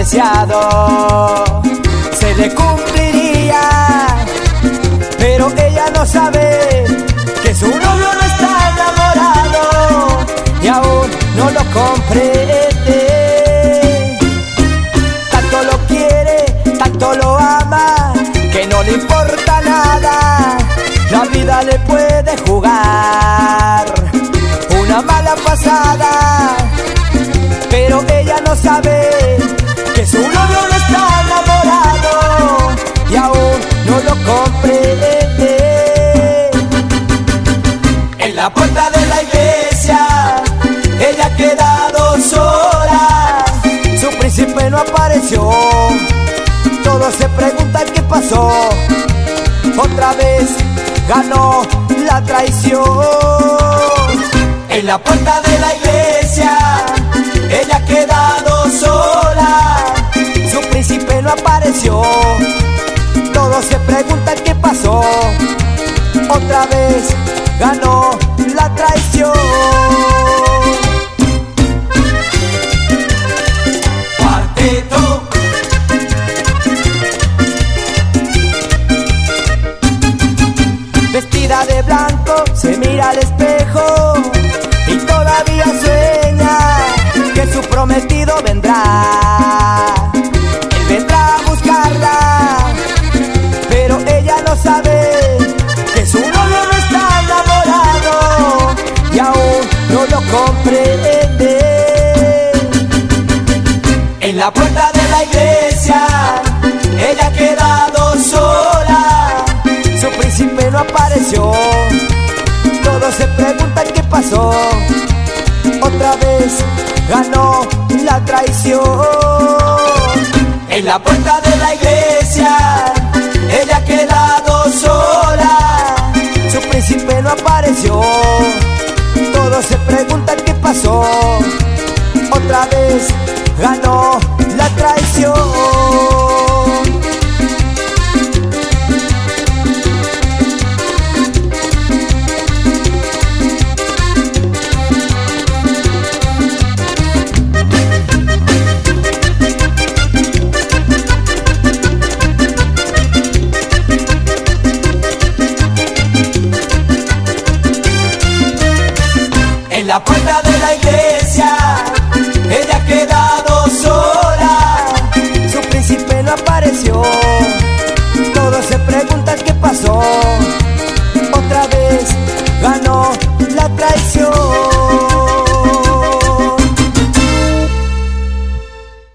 deseado se le cumpliría, pero ella no sabe que su novio no está enamorado y aún no lo comprende. Tanto lo quiere, tanto lo ama, que no le importa nada. La vida le puede jugar una mala pasada, pero ella no sabe que su novio no está enamorado y aún no lo comprende. En la puerta de la iglesia ella ha quedado sola, su príncipe no apareció, todos se preguntan qué pasó. Otra vez ganó la traición. En la puerta de la iglesia ella ha quedado sola, su príncipe no apareció, todos se preguntan qué pasó. Otra vez ganó la traición. Cuarteto. Vestida de blanco se mira al espejo y todavía sueña que su prometido vendrá. Él vendrá a buscarla, pero ella no sabe que su novio no está enamorado y aún no lo comprende. En la puerta de la iglesia ella ha quedado sola, su príncipe no apareció, todos se preguntan qué pasó. Otra vez ganó la traición. En la puerta de la iglesia ella ha quedado sola, su príncipe no apareció, todos se preguntan qué pasó. Otra vez ganó la traición. En la puerta de la iglesia